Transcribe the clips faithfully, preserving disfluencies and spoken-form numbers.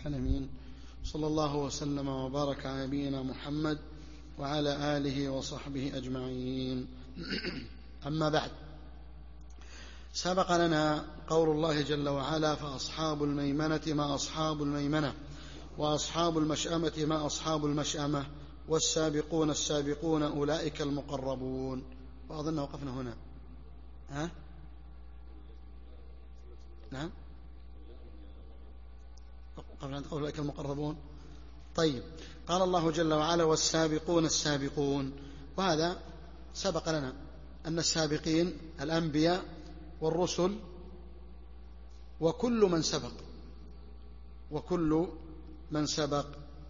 العالمين، صلى الله وسلم وبارك على نبينا محمد وعلى آله وصحبه أجمعين. أما بعد، سبق لنا قول الله جل وعلا: فأصحاب الميمنة ما أصحاب الميمنة وأصحاب المشأمة ما أصحاب المشأمة والسابقون السابقون أولئك المقربون. وأظن وقفنا هنا. ها؟ نعم، قبل عند أولئك المقربون. طيب، قال الله جل وعلا: والسابقون السابقون. وهذا سبق لنا أن السابقين الأنبياء والرسل وكل من سبق وكل من سبق.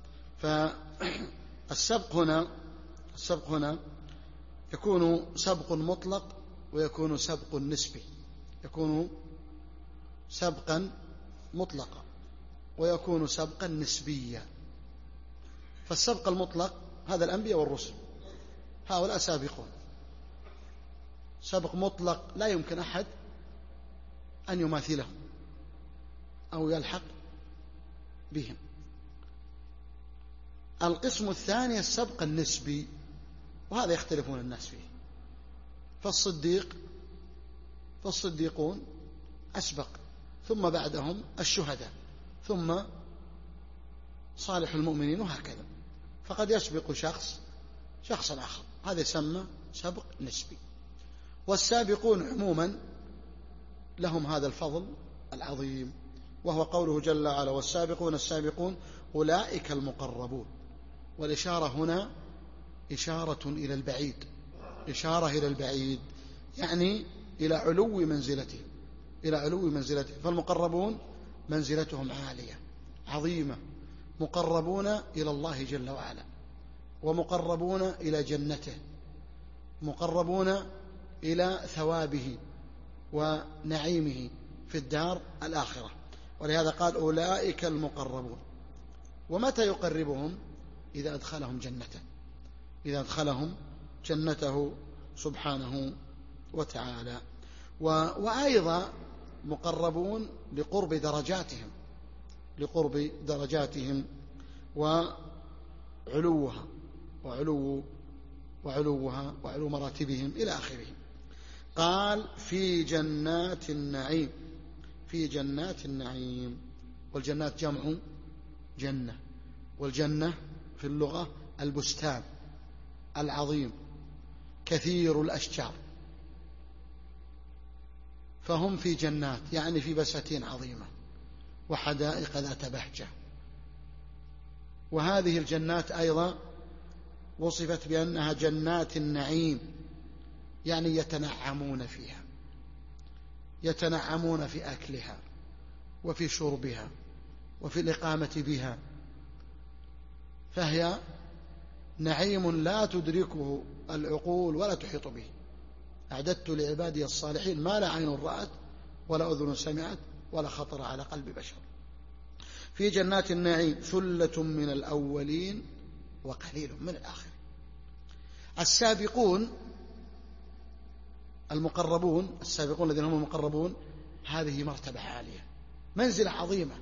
فالسبق هنا السبق هنا يكون سبق مطلق ويكون سبق نسبي، يكون سبقا مطلقا ويكون سبقا نسبيا. فالسبق المطلق هذا الأنبياء والرسل، هؤلاء سابقون، سبق مطلق لا يمكن أحد أن يماثله أو يلحق بهم. القسم الثاني السبق النسبي، وهذا يختلفون الناس فيه. فالصديق فالصديقون أسبق، ثم بعدهم الشهداء، ثم صالح المؤمنين، وهكذا. فقد يسبق شخص شخصا آخر، هذا يسمى سبق نسبي. والسابقون عموما لهم هذا الفضل العظيم، وهو قوله جل وعلا: والسابقون السابقون أولئك المقربون. والإشارة هنا إشارة إلى البعيد، إشارة إلى البعيد، يعني إلى علو منزلته، إلى علو منزلته. فالمقربون منزلتهم عالية عظيمة، مقربون إلى الله جل وعلا، ومقربون إلى جنته، مقربون إلى ثوابه ونعيمه في الدار الآخرة. ولهذا قال: أولئك المقربون. ومتى يقربهم؟ إذا أدخلهم جنته، إذا أدخلهم جنته سبحانه وتعالى. وأيضا مقربون لقرب درجاتهم، لقرب درجاتهم وعلوها وعلو وعلوها وعلو مراتبهم إلى آخره. قال: في جنات النعيم، في جنات النعيم. والجنات جمع جنة، والجنة في اللغة البستان العظيم كثير الأشجار. فهم في جنات، يعني في بساتين عظيمة وحدائق ذات بهجة. وهذه الجنات أيضا وصفت بأنها جنات النعيم، يعني يتنعمون فيها، يتنعمون في أكلها وفي شربها وفي الإقامة بها. فهي نعيم لا تدركه العقول ولا تحيط به. أعددت لعبادي الصالحين ما لا عين رأت ولا أذن سمعت ولا خطر على قلب بشر. في جنات النعيم ثلة من الأولين وقليل من الآخرين. السابقون المقربون، السابقون الذين هم المقربون، هذه مرتبة عالية، منزلة عظيمة.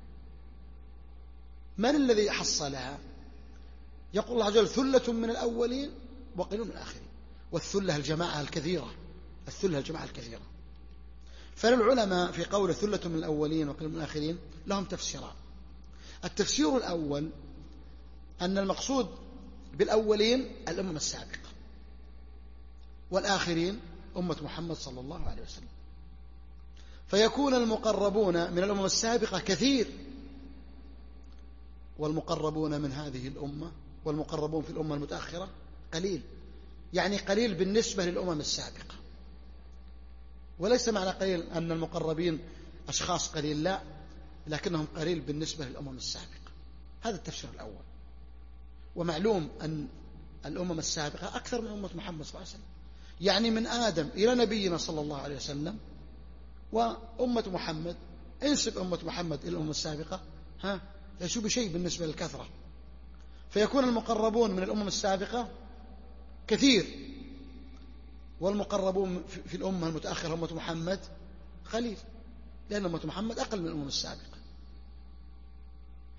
من الذي حصلها؟ يقول الله عز وجل: ثلة من الأولين وقليل من الآخرين. والثلة الجماعة الكثيرة، الثلة الجماعة الكثيرة. فالعلماء في قول ثلة من الأولين وقليل من الآخرين لهم تفسيران. التفسير الأول أن المقصود بالأولين الأمم السابقة، والآخرين أمة محمد صلى الله عليه وسلم. فيكون المقربون من الأمم السابقة كثير، والمقربون من هذه الأمة والمقربون في الأمة المتأخرة قليل، يعني قليل بالنسبة للأمم السابقة. وليس معنى قليل أن المقربين أشخاص قليل، لا، لكنهم قليل بالنسبة للأمم السابقة. هذا التفسير الأول. ومعلوم أن الأمم السابقة أكثر من أمة محمد صلى الله عليه وسلم، يعني من آدم إلى نبينا صلى الله عليه وسلم وأمة محمد. انسب أمة محمد إلى الأمة السابقة، ها ليس بشيء بالنسبة للكثرة. فيكون المقربون من الأمم السابقة كثير، والمقربون في الأمة المتأخرة أمة محمد قليل، لأن أمة محمد أقل من الأمم السابقة.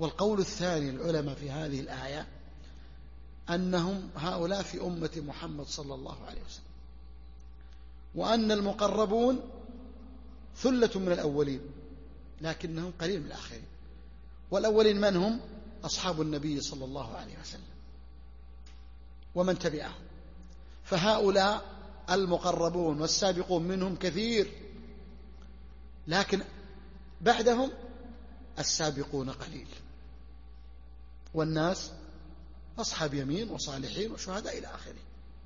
والقول الثاني للعلماء في هذه الآية أنهم هؤلاء في أمة محمد صلى الله عليه وسلم، وأن المقربون ثلة من الأولين لكنهم قليل من الآخرين. والأولين من هم؟ أصحاب النبي صلى الله عليه وسلم ومن تبعهم، فهؤلاء المقربون والسابقون منهم كثير، لكن بعدهم السابقون قليل، والناس أصحاب يمين وصالحين وشهداء إلى آخره.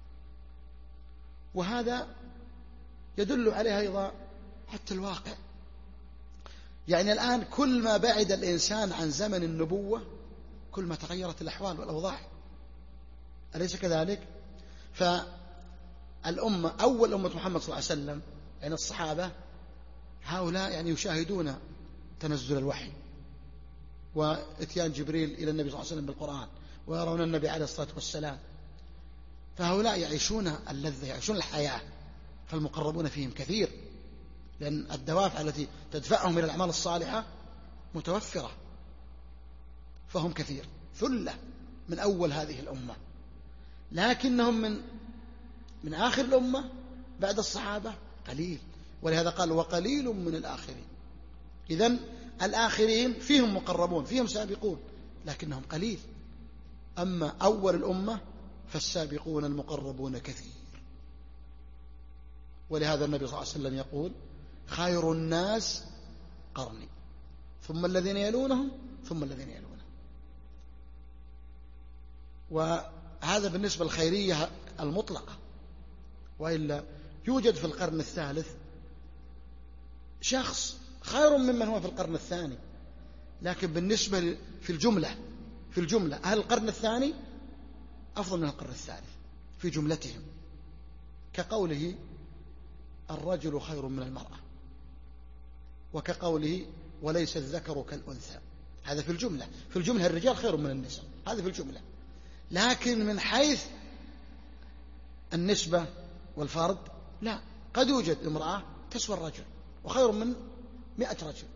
وهذا يدل عليه أيضا حتى الواقع، يعني الآن كل ما بعد الإنسان عن زمن النبوة كل ما تغيرت الأحوال والأوضاع، أليس كذلك؟ فالأمة أول أمة محمد صلى الله عليه وسلم يعني الصحابة هؤلاء يعني يشاهدون تنزل الوحي وإتيان جبريل إلى النبي صلى الله عليه وسلم بالقرآن، ويرون النبي عليه الصلاة والسلام، فهؤلاء يعيشون اللذة، يعيشون الحياة، فالمقربون فيهم كثير، لأن الدوافع التي تدفعهم إلى الأعمال الصالحة متوفرة، فهم كثير، ثلة من أول هذه الأمة، لكنهم من من آخر الأمة بعد الصحابة قليل، ولهذا قال وقليل من الآخرين. إذن الآخرين فيهم مقربون، فيهم سابقون، لكنهم قليل. أما أول الأمة فالسابقون المقربون كثير. ولهذا النبي صلى الله عليه وسلم يقول خير الناس قرني ثم الذين يلونهم ثم الذين يلونهم. وهذا بالنسبة للخيرية المطلقة، وإلا يوجد في القرن الثالث شخص خير ممن هو في القرن الثاني، لكن بالنسبة في الجملة في الجملة أهل القرن الثاني أفضل من القرن الثالث في جملتهم، كقوله الرجل خير من المرأة، وكقوله وليس الذكر كالأنثى. هذا في الجملة، في الجملة الرجال خير من النساء، هذا في الجملة. لكن من حيث النسبة والفرد لا، قد يوجد امرأة تسوى الرجل وخير من مئة رجل.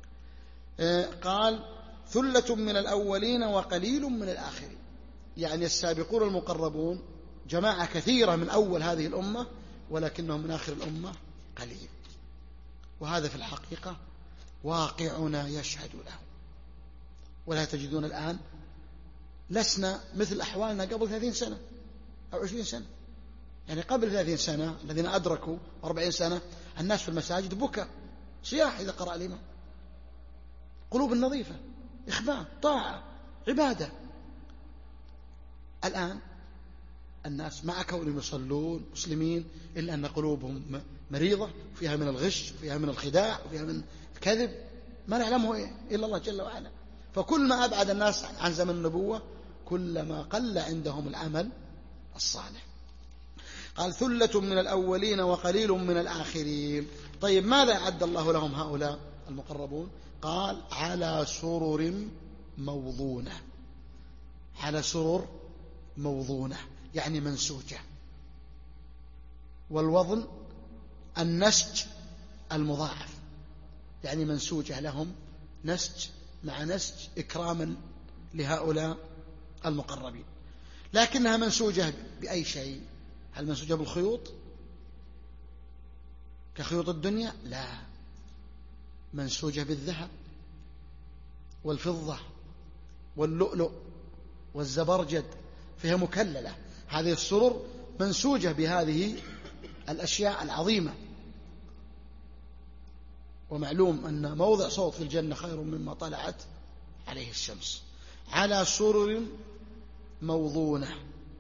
قال ثلة من الأولين وقليل من الآخرين، يعني السابقون المقربون جماعة كثيرة من أول هذه الأمة، ولكنهم من آخر الأمة قليل. وهذا في الحقيقة واقعنا يشهد له. ولا تجدون الآن لسنا مثل أحوالنا قبل ثلاثين سنة أو عشرين سنة. يعني قبل ثلاثين سنة الذين أدركوا أربعين سنة الناس في المساجد بكى صياح إذا قرأ الإمام، قلوب النظيفة، إخبار، طاعة، عبادة. الآن الناس مع كونهم يصلون مسلمين إلا أن قلوبهم مريضة، فيها من الغش، فيها من الخداع، فيها من الكذب ما نعلمه إلا الله جل وعلا. فكل ما أبعد الناس عن زمن النبوة كلما قل عندهم العمل الصالح. قال ثلة من الأولين وقليل من الآخرين. طيب ماذا أعد الله لهم هؤلاء المقربون؟ قال على سرر موضونة، على سرر موضونة يعني منسوجة. والوضن النسج المضاعف، يعني منسوجة لهم نسج مع نسج إكراما لهؤلاء المقربين. لكنها منسوجة بأي شيء؟ هل منسوجة بالخيوط كخيوط الدنيا؟ لا، منسوجة بالذهب والفضة واللؤلؤ والزبرجد، فهي مكللة. هذه السرر منسوجة بهذه الأشياء العظيمة. ومعلوم أن موضع صوت في الجنة خير مما طلعت عليه الشمس. على سرر موضونة،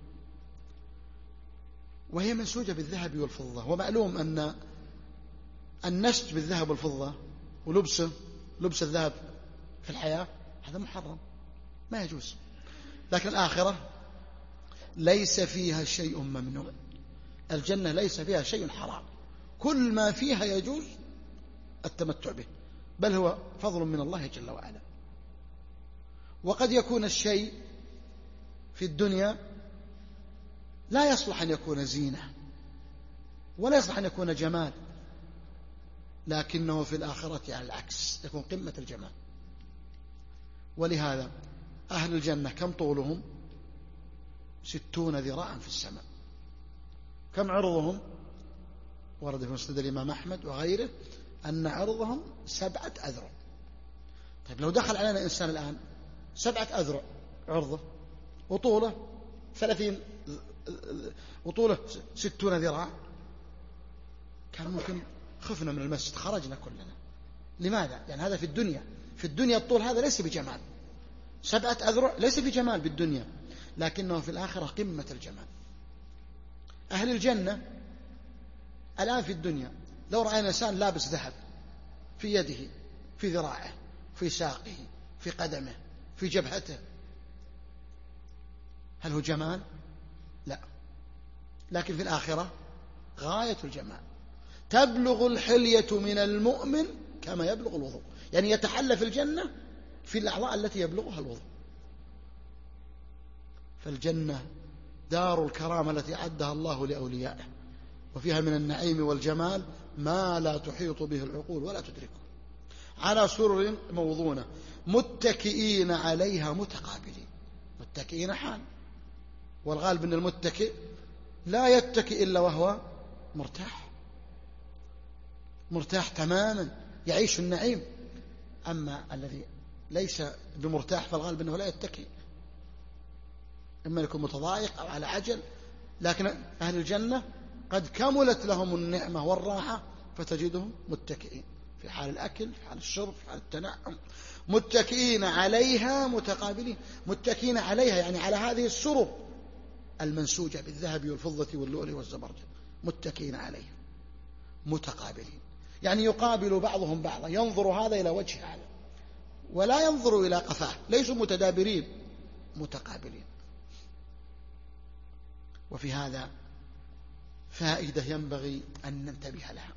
وهي منسوجة بالذهب والفضة. ومعلوم أن النسج بالذهب والفضة ولبسه لبس الذهب في الحياة هذا محرم، ما يجوز. لكن الآخرة ليس فيها شيء ممنوع، الجنة ليس فيها شيء حرام، كل ما فيها يجوز التمتع به، بل هو فضل من الله جل وعلا. وقد يكون الشيء في الدنيا لا يصلح أن يكون زينة ولا يصلح أن يكون جمال، لكنه في الآخرة على العكس يكون قمة الجمال. ولهذا أهل الجنة كم طولهم؟ ستون ذراعا في السماء. كم عرضهم؟ ورد في مسند الإمام أحمد وغيره أن عرضهم سبعة أذرع. طيب لو دخل علينا إنسان الآن سبعة أذرع عرضه وطوله ثلاثين وطوله ستون ذراع، كان ممكن خفنا من المسجد خرجنا كلنا. لماذا؟ يعني هذا في الدنيا، في الدنيا الطول هذا ليس بجمال، سبعة أذرع ليس بجمال بالدنيا، لكنه في الآخرة قمة الجمال. أهل الجنة الآن في الدنيا لو رأينا إنسان لابس ذهب في يده، في ذراعه، في ساقه، في قدمه، في جبهته، هل هو جمال؟ لا. لكن في الآخرة غاية الجمال، تبلغ الحلية من المؤمن كما يبلغ الوضوء، يعني يتحلى في الجنة في الأعضاء التي يبلغها الوضوء. فالجنة دار الكرامة التي أعدها الله لأوليائه، وفيها من النعيم والجمال ما لا تحيط به العقول ولا تدركه. على سرر موضونة متكئين عليها متقابلين. متكئين حال، والغالب أن المتكئ لا يتكئ إلا وهو مرتاح، مرتاح تماما يعيش النعيم. أما الذي ليس بمرتاح فالغالب أنه لا يتكئ، إما يكون متضايق أو على عجل. لكن أهل الجنة قد كملت لهم النعمة والراحة فتجدهم متكئين في حال الأكل، في حال الشرب، في حال التنعم، متكئين عليها متقابلين. متكئين عليها يعني على هذه السرر المنسوجة بالذهب والفضة واللؤلؤ والزبرجد، متكئين عليها متقابلين، يعني يقابل بعضهم بعضا، ينظر هذا إلى وجه هذا ولا ينظر إلى قفاه، ليسوا متدابرين، متقابلين. وفي هذا فائدة ينبغي أن ننتبه لها،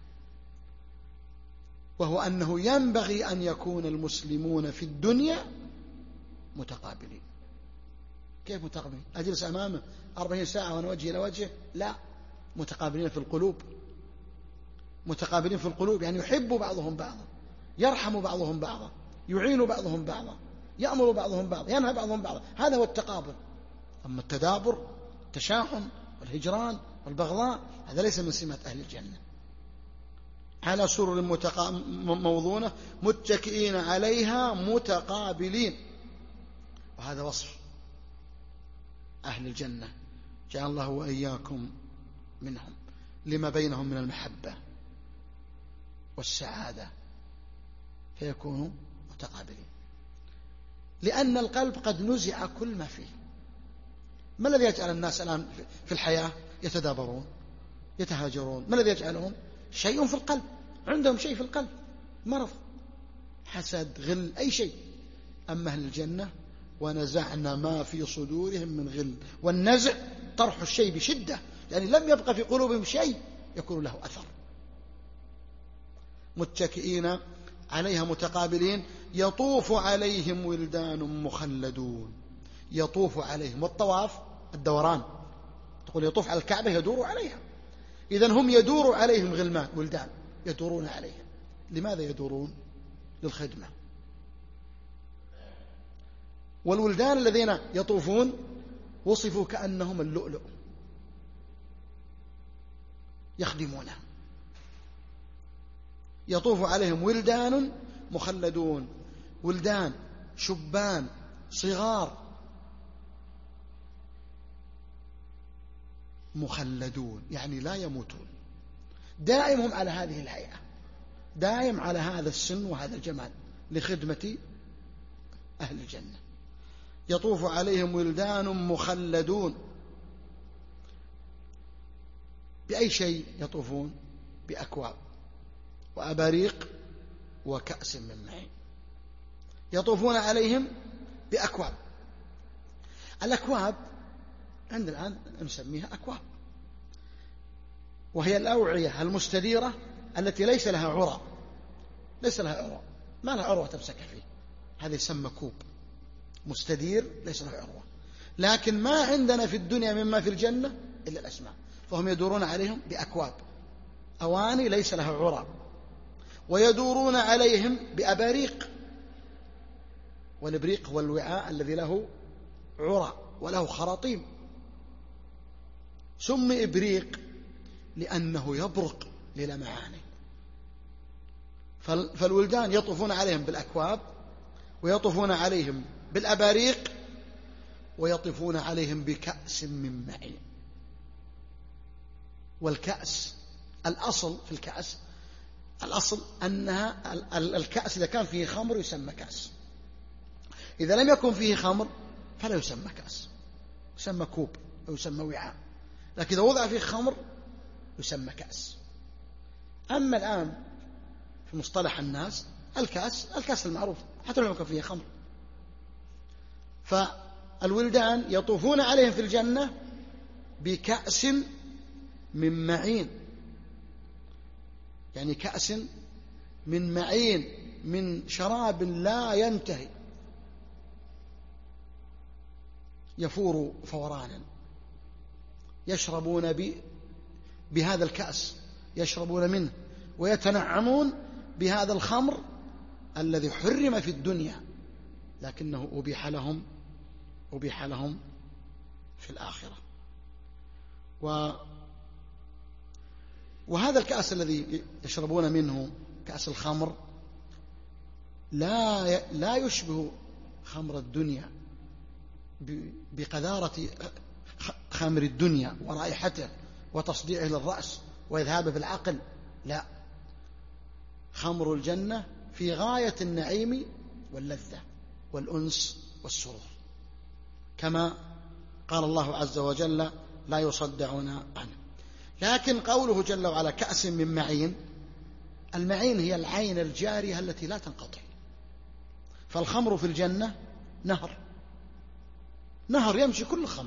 وهو أنه ينبغي أن يكون المسلمون في الدنيا متقابلين. كيف متقابلين؟ أجلس أمامه أربعين ساعة وأنا وجهي إلى وجهه؟ لا، متقابلين في القلوب. متقابلين في القلوب يعني يحب بعضهم بعضا، يرحم بعضهم بعضا، يعين بعضهم بعضا، يأمر بعضهم بعضا، ينهى بعضهم بعضا. هذا هو التقابل. أما التدابر، التشاحن والهجران والبغضاء، هذا ليس من سمات أهل الجنة. على سرر متقا... موضونة متكئين عليها متقابلين. وهذا وصف أهل الجنة، جعل الله وإياكم منهم، لما بينهم من المحبة والسعادة، فيكونوا متقابلين. لأن القلب قد نزع كل ما فيه. ما الذي يجعل الناس الآن في الحياة يتدابرون يتهاجرون؟ ما الذي يجعلهم؟ شيء في القلب، عندهم شيء في القلب، مرض، حسد، غل، أي شيء. أما أهل الجنة ونزعنا ما في صدورهم من غل. والنزع طرح الشيء بشدة، يعني لم يبقى في قلوبهم شيء يكون له أثر. متكئين عليها متقابلين يطوف عليهم ولدان مخلدون. يطوف عليهم، والطواف الدوران، تقول يطوف على الكعبة يدور عليها، إذن هم يدور عليهم غلمان ولدان يدورون عليها. لماذا يدورون؟ للخدمة. والولدان الذين يطوفون وصفوا كأنهم اللؤلؤ، يخدمونه. يطوف عليهم ولدان مخلدون، ولدان شبان صغار مخلدون، يعني لا يموتون، دائم هم على هذه الهيئة، دائم على هذا السن وهذا الجمال لخدمة أهل الجنة. يطوف عليهم ولدان مخلدون. بأي شيء يطوفون؟ بأكواب وأباريق وكأس من معين. يطوفون عليهم بأكواب. الأكواب عندنا الآن نسميها أكواب، وهي الأوعية المستديرة التي ليس لها عرى، ليس لها عروة، ما لها عروة تمسك فيه، هذا يسمى كوب مستدير ليس له عروة. لكن ما عندنا في الدنيا مما في الجنة إلا الأسماء، فهم يدورون عليهم بأكواب، أواني ليس لها عرى، ويدورون عليهم بأباريق، ويدورون عليهم بكأس من معين. يدورون عليهم بأكواب، أواني ليس لها عرى، ويدورون عليهم بأكواب، أواني ليس لها عرى. ويدورون عليهم بأباريق، ويدورون عليهم بكأس من معين. يدورون عليهم بأكواب، أواني ليس لها عرى، والإبريق هو الوعاء الذي له عرى وله خراطيم. سمي إبريق لأنه يبرق للمعانه. فالولدان يطوفون عليهم بالأكواب، ويطوفون عليهم بالأباريق، ويطوفون عليهم بكأس من معين. والكأس الأصل في الكأس، الأصل أنها الكأس إذا كان فيه خمر يسمى كأس، إذا لم يكن فيه خمر فلا يسمى كأس، يسمى كوب أو يسمى وعاء، لكن إذا وضع فيه خمر يسمى كأس. أما الآن في مصطلح الناس الكأس الكأس المعروف حتى لو كان فيه خمر. فالولدان يطوفون عليهم في الجنة بكأس من معين، يعني كأس من معين، من شراب لا ينتهي يفور فورانا، يشربون بهذا الكأس، يشربون منه ويتنعمون بهذا الخمر الذي حرم في الدنيا لكنه أبيح لهم أبيح لهم في الآخرة. و وهذا الكأس الذي يشربون منه كأس الخمر لا لا يشبه خمر الدنيا بقذارة خمر الدنيا ورائحته وتصديعه للرأس وإذهابه في العقل، لا، خمر الجنة في غاية النعيم واللذة والأنس والسرور، كما قال الله عز وجل لا يصدعون عنه. لكن قوله جل وعلا كأس من معين، المعين هي العين الجارية التي لا تنقطع. فالخمر في الجنة نهر، نهر يمشي كل الخمر،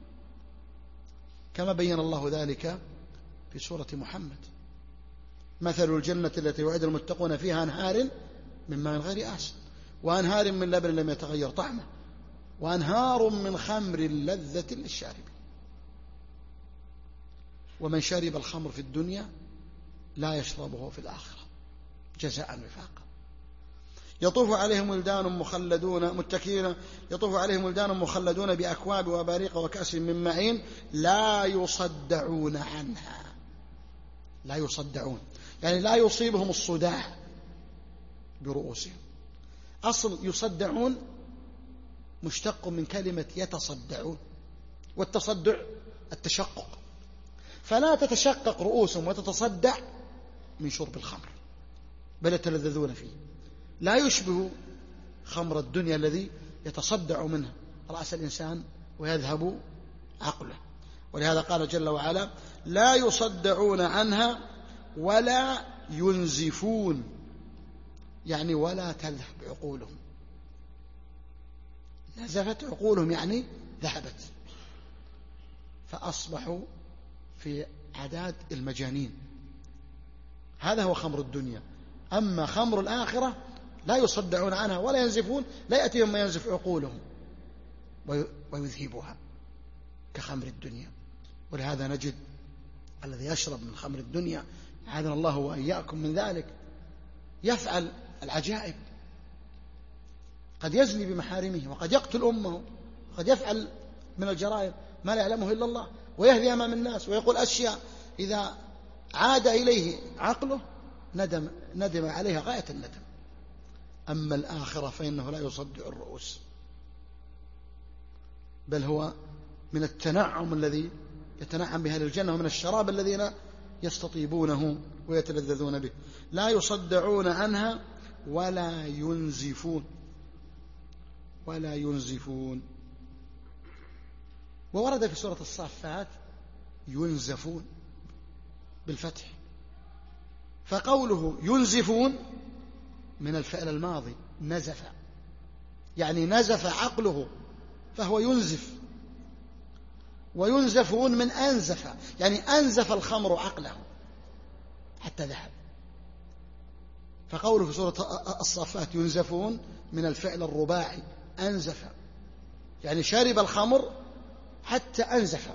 كما بين الله ذلك في سورة محمد: مثل الجنة التي يوعد المتقون فيها أنهار من ماء غير آسن وأنهار من لبن لم يتغير طعمه وأنهار من خمر لذة للشاربين. ومن شرب الخمر في الدنيا لا يشربه في الآخرة جزاء وفاقا. يطوف عليهم ولدان مخلدون متكئين يطوف عليهم ولدان مخلدون بأكواب وأباريق وكأس من معين لا يصدعون عنها. لا يصدعون يعني لا يصيبهم الصداع برؤوسهم. أصل يصدعون مشتق من كلمة يتصدعون، والتصدع التشقق، فلا تتشقق رؤوسهم وتتصدع من شرب الخمر، بل يتلذذون فيه. لا يشبه خمر الدنيا الذي يتصدع منه رأس الإنسان ويذهب عقله. ولهذا قال جل وعلا: لا يصدعون عنها ولا ينزفون، يعني ولا تذهب عقولهم. نزفت عقولهم يعني ذهبت، فأصبحوا في عداد المجانين. هذا هو خمر الدنيا. أما خمر الآخرة لا يصدعون عنها ولا ينزفون، لا يأتيهم ما ينزف عقولهم ويذهبها كخمر الدنيا. ولهذا نجد الذي يشرب من خمر الدنيا، عاذنا الله وإياكم من ذلك، يفعل العجائب، قد يزني بمحارمه وقد يقتل أمه، قد يفعل من الجرائم ما لا يعلمه إلا الله، ويهدي أمام الناس ويقول أشياء إذا عاد إليه عقله ندم, ندم عليها غاية الندم. أما الآخرة فإنه لا يصدع الرؤوس، بل هو من التنعم الذي يتنعم به أهل الجنة، ومن الشراب الذين يستطيبونه ويتلذذون به. لا يصدعون عنها ولا ينزفون ولا ينزفون. وورد في سورة الصافات ينزفون بالفتح، فقوله ينزفون من الفعل الماضي نزف، يعني نزف عقله فهو ينزف. وينزفون من أنزف، يعني أنزف الخمر عقله حتى ذهب. فقوله في سورة الصافات ينزفون من الفعل الرباعي أنزف، يعني شرب الخمر حتى أنزف.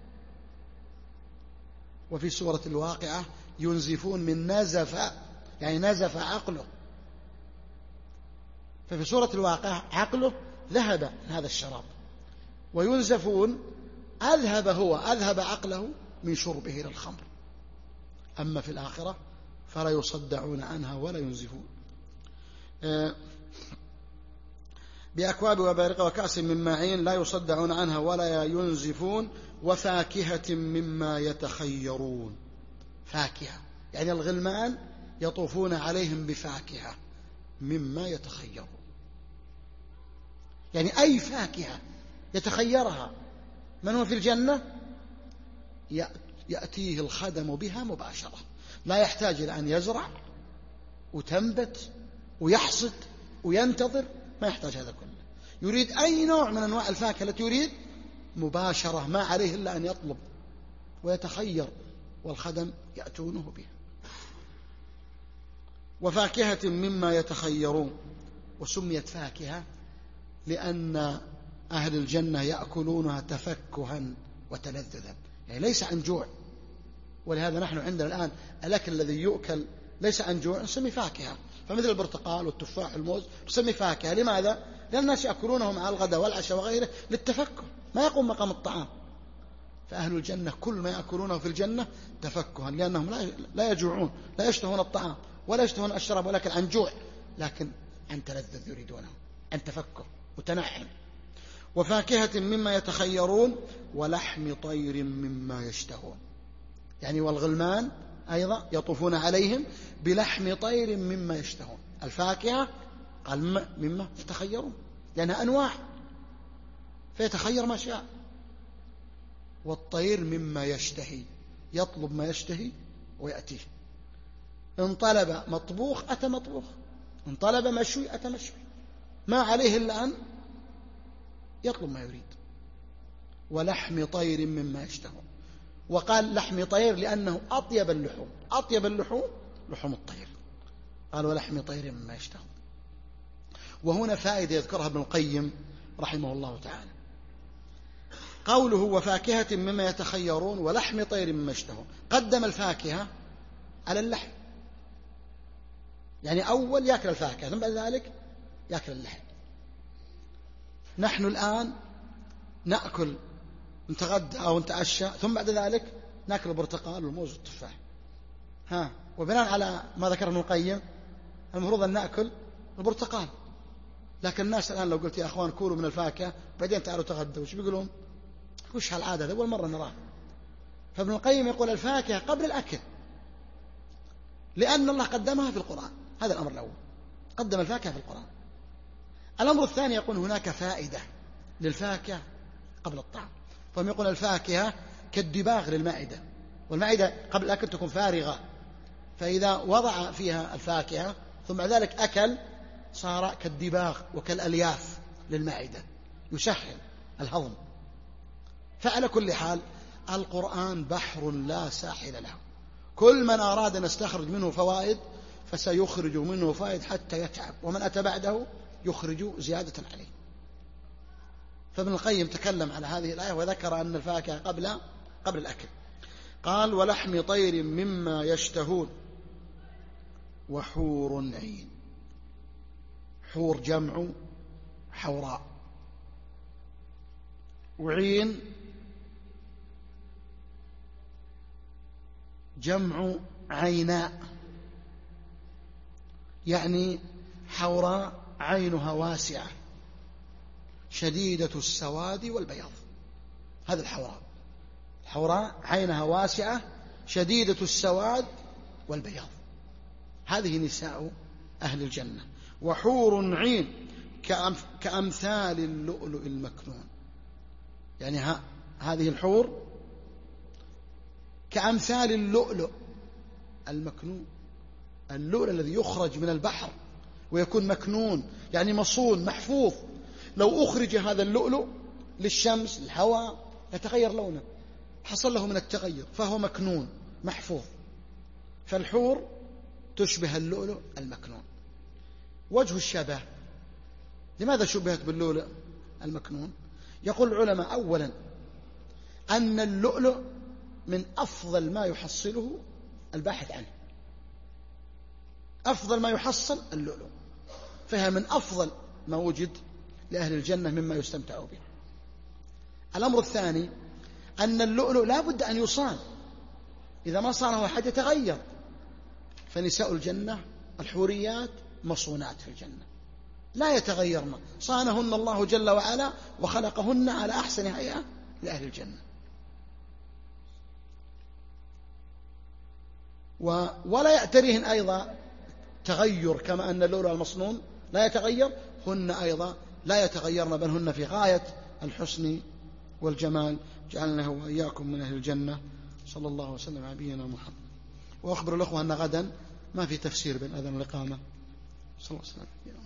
وفي سورة الواقعة ينزفون من نزف، يعني نزف عقله. ففي سورة الواقع عقله ذهب هذا الشراب، وينزفون أذهب هو أذهب عقله من شربه للخمر. أما في الآخرة فلا يصدعون عنها ولا ينزفون. بأكواب وبارق وكأس من معين لا يصدعون عنها ولا ينزفون وفاكهة مما يتخيرون. فاكهة يعني الغلمان يطوفون عليهم بفاكهة مما يتخيرون، يعني أي فاكهة يتخيرها من هو في الجنة يأتيه الخدم بها مباشرة، لا يحتاج إلى أن يزرع وتنبت ويحصد وينتظر، ما يحتاج هذا كله. يريد أي نوع من أنواع الفاكهة التي يريد مباشرة، ما عليه إلا أن يطلب ويتخير، والخدم يأتونه بها. وفاكهة مما يتخيرون. وسميت فاكهة لأن أهل الجنة يأكلونها تفكها وتلذذا، يعني ليس عن جوع. ولهذا نحن عندنا الآن الأكل الذي يؤكل ليس عن جوع نسمي فاكهة، فمثل البرتقال والتفاح والموز نسمي فاكهة. لماذا؟ لأن الناس يأكلونه مع الغداء والعشاء وغيره للتفكه، ما يقوم مقام الطعام. فأهل الجنة كل ما يأكلونه في الجنة تفكها، لأنهم لا يجوعون، لا يشتهون الطعام ولا يشتهون الشراب ولكن عن جوع، لكن عن تلذذ يريدونه، عن تفكه وتنعم. وفاكهة مما يتخيرون ولحم طير مما يشتهون، يعني والغلمان أيضا يطوفون عليهم بلحم طير مما يشتهون. الفاكهة قال مما يتخيرون لأنها أنواع فيتخير ما شاء، والطير مما يشتهي يطلب ما يشتهي ويأتيه. إن طلب مطبوخ أتى مطبوخ، إن طلب مشوي أتى مشوي، ما عليه إلا أن يطلب ما يريد. ولحم طير مما يشتهون. وقال لحم طير لأنه أطيب اللحوم، أطيب اللحوم لحوم الطير، قال ولحم طير مما يشتهون. وهنا فائدة يذكرها ابن القيم رحمه الله تعالى، قوله وفاكهة مما يتخيرون ولحم طير مما يشتهون، قدم الفاكهة على اللحم، يعني أول يأكل الفاكهة ثم بعد ذلك يأكل اللحم. نحن الآن نأكل نتغدى أو نتعشى ثم بعد ذلك نأكل البرتقال والموز والتفاح، ها وبناء على ما ذكر ابن القيم المفروض أن نأكل البرتقال. لكن الناس الآن لو قلت يا أخوان كولوا من الفاكهة بعدين تعالوا تغدوا، وش بيقولون؟ وش هالعادة هذه أول مرة نراها. فابن القيم يقول الفاكهة قبل الأكل، لأن الله قدمها في القرآن. هذا الأمر الأول، قدم الفاكهة في القرآن. الأمر الثاني يقول هناك فائدة للفاكهة قبل الطعام، فهم يقول الفاكهة كالدباغ للمعدة، والمعدة قبل الأكل تكون فارغة، فإذا وضع فيها الفاكهة ثم بعد ذلك أكل صار كالدباغ وكالألياف للمعدة، يسهل الهضم. فعلى كل حال القرآن بحر لا ساحل له، كل من أراد أن يستخرج منه فوائد فسيخرج منه فوائد حتى يتعب، ومن أتى بعده يخرج زيادة عليه. فابن القيم تكلم على هذه الآية وذكر أن الفاكهة قبل قبل الأكل. قال ولحم طير مما يشتهون وحور عين. حور جمع حوراء، وعين جمع عيناء، يعني حوراء عينها واسعة شديدة السواد والبياض. هذا الحوراء، الحوراء عينها واسعة شديدة السواد والبياض، هذه نساء أهل الجنة. وحور عين كأمثال اللؤلؤ المكنون، يعني ها هذه الحور كأمثال اللؤلؤ المكنون، اللؤلؤ الذي يخرج من البحر ويكون مكنون يعني مصون محفوظ. لو أخرج هذا اللؤلؤ للشمس الهواء يتغير لونه، حصل له من التغير فهو مكنون محفوظ. فالحور تشبه اللؤلؤ المكنون. وجه الشبه، لماذا شبهت باللؤلؤ المكنون؟ يقول العلماء أولا أن اللؤلؤ من أفضل ما يحصله الباحث عنه، أفضل ما يحصل اللؤلؤ، فهي من أفضل ما وجد لأهل الجنة مما يستمتع به. الأمر الثاني أن اللؤلؤ لا بد أن يصان، إذا ما صانه أحد يتغير، فنساء الجنة الحوريات مصونات في الجنة لا يتغيرن، صانهن الله جل وعلا وخلقهن على أحسن هيئة لأهل الجنة. ولا يأتريهن أيضا تغير، كما أن اللؤلؤ المصنون لا يتغير، هن أيضا لا يتغيرن، بل هن في غاية الحسن والجمال. جعلنا وإياكم من أهل الجنة. صلى الله وسلم على نبينا محمد. وأخبر الأخوة أن غدا ما في تفسير بين أذان الإقامة. صلى الله عليه وسلم.